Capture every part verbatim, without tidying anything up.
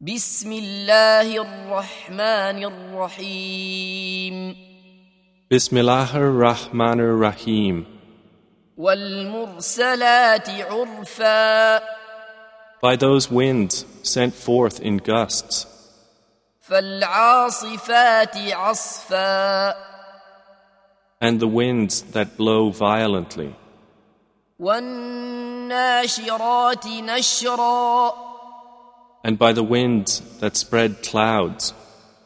بسم الله الرحمن الرحيم Bismillahir Rahmanir Rahim. والمرسلات عرفا By those winds sent forth in gusts, فالعاصفات عصفا and the winds that blow violently, والناشرات نشرا and by the winds that spread clouds,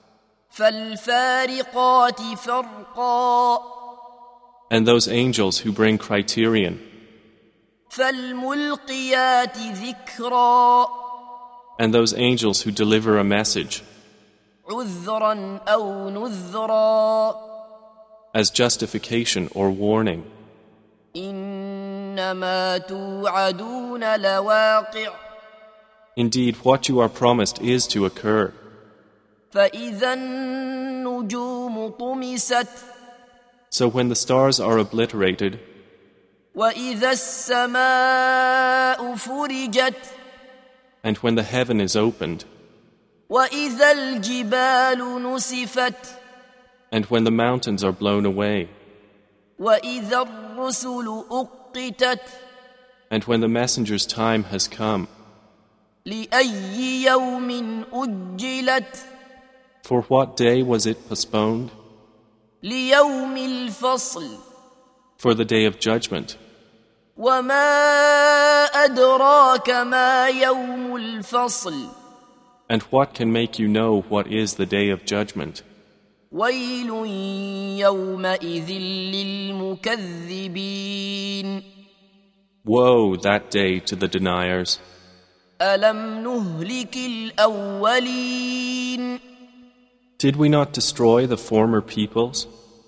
فالفارقات فرقا and those angels who bring criterion, فالملقيات ذكرا and those angels who deliver a message عذرا أو نذرا as justification or warning. إنما توعدون لواقع Indeed, what you are promised is to occur. فإذا النجوم طمست So when the stars are obliterated, وإذا السماء فرجت and when the heaven is opened, وإذا الجبال نسفت and when the mountains are blown away, وإذا الرسل أقتت and when the messenger's time has come, لأي يوم أجلت for what day was it postponed? ليوم الفصل For the day of judgment. وما أدراك ما يوم الفصل And what can make you know what is the day of judgment? ويل يومئذ للمكذبين Woe that day to the deniers. ألم نهلك الأولين Did we not destroy the former peoples?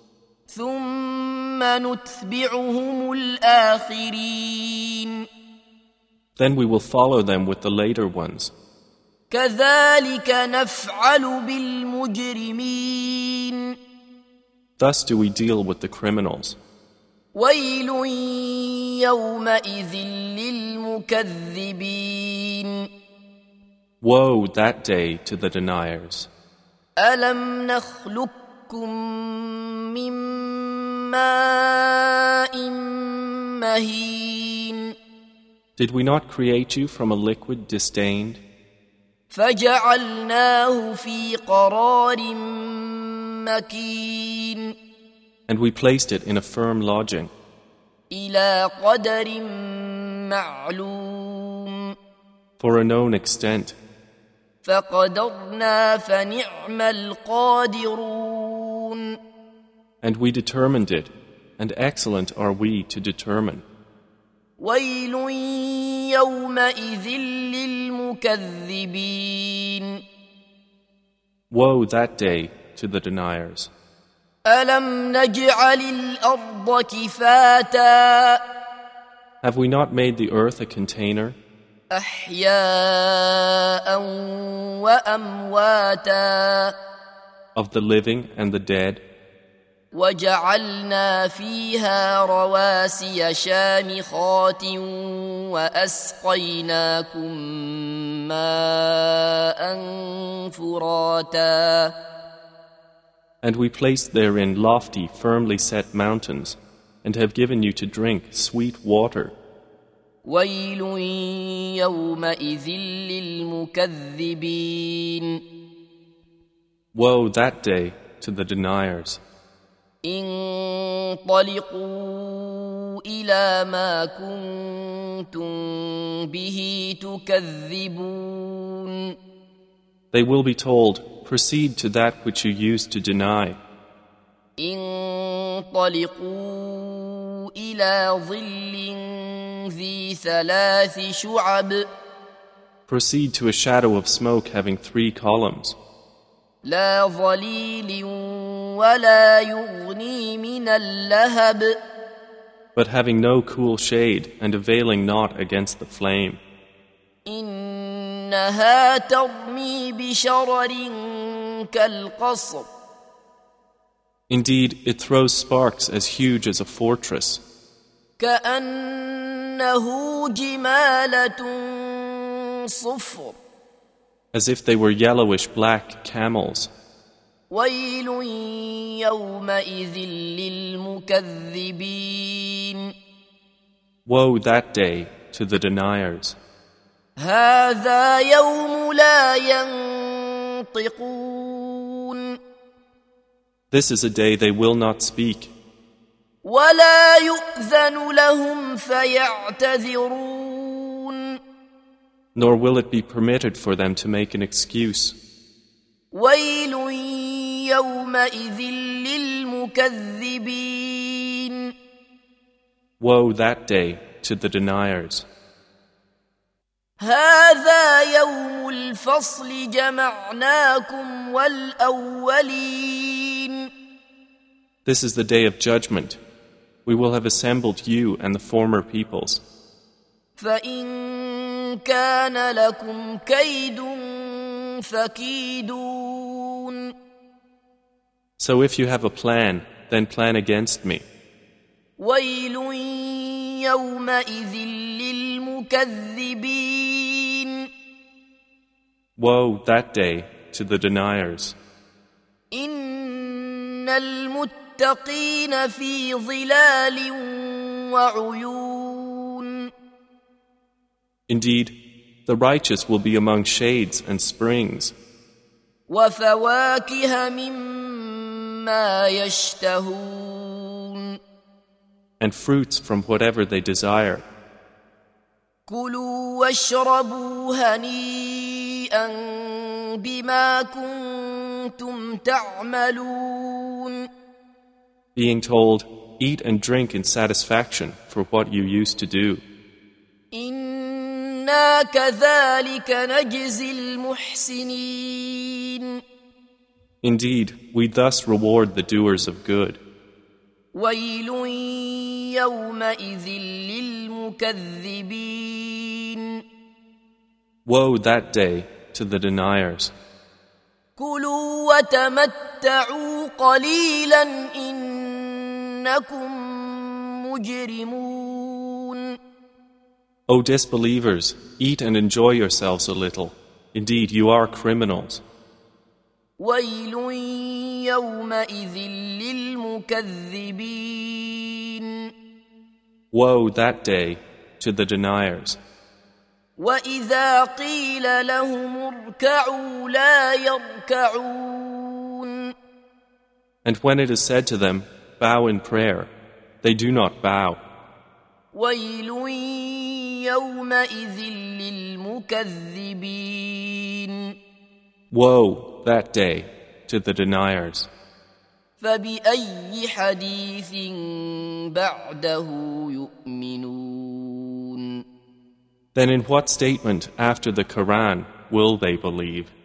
ثم نتبعهم الآخرين Then we will follow them with the later ones. كذلك نفعل بالمجرمين Thus do we deal with the criminals. ويل يومئذ للمكذبين Woe that day to the deniers. ألم نخلقكم من ماء مهين Did we not create you from a liquid disdained? فجعلناه في قرار مكين And we placed it in a firm lodging, إلى قدر معلوم for a known extent. فقدرنا فنعم القادرون And we determined it, and excellent are we to determine. ويل يومئذ للمكذبين Woe that day to the deniers. ألم نجعل الأرض كفاتا Have we not made the earth a container, أحياء وأمواتا of the living and the dead, وجعلنا فيها رواسي شامخات وأسقيناكم ماء فراتا and we placed therein lofty, firmly set mountains, and have given you to drink sweet water. ويل يومئذ للمكذبين Woe that day to the deniers. انطلقوا إلى ما كنتم به تكذبون They will be told, proceed to that which you used to deny. انطلقوا إلى ظل ذي ثلاث شعب Proceed to a shadow of smoke having three columns, لا ظليل ولا يغني من اللهب but having no cool shade and availing not against the flame. إنها ترمي بشرر كالقصر Indeed, it throws sparks as huge as a fortress, كأنه جمالة صفر as if they were yellowish black camels. ويل يومئذ للمكذبين. Woe that day to the deniers. هذا يوم لا ينطقون. This is a day they will not speak. ولا يؤذن لهم فيعتذرون. Nor will it be permitted for them to make an excuse. ويل يومئذ للمكذبين. Woe that day to the deniers. هذا يوم الفصل جمعناكم والأولين. This is the day of judgment. We will have assembled you and the former peoples. فإن كان لكم كيد فكيدون. So if you have a plan, then plan against me. ويل يومئذ للمكذبين. Woe that day to the deniers. إن المتقين في ظلال وعيون. Indeed, the righteous will be among shades and springs, وفواكه مما يشتهون. and fruits from whatever they desire. كلوا واشربوا هنيئا بما كنتم تعملون. Being told, eat and drink in satisfaction for what you used to do. إنا كذلك نجزي المحسنين. Indeed, we thus reward the doers of good. ويل يومئذ للمكذبين. Woe that day to the deniers. كلوا وتمتعوا قليلا إنكم مجرمون. O disbelievers, eat and enjoy yourselves a little. Indeed, you are criminals. ويل يومئذ للمكذبين. Woe that day to the deniers. وإذا قيل لهم اركعوا لا يركعون. And when it is said to them, bow in prayer, they do not bow. ويل يومئذ للمكذبين. Woe that day to the deniers. فبأي حديث بعده يؤمنون. Then in what statement after the Quran will they believe?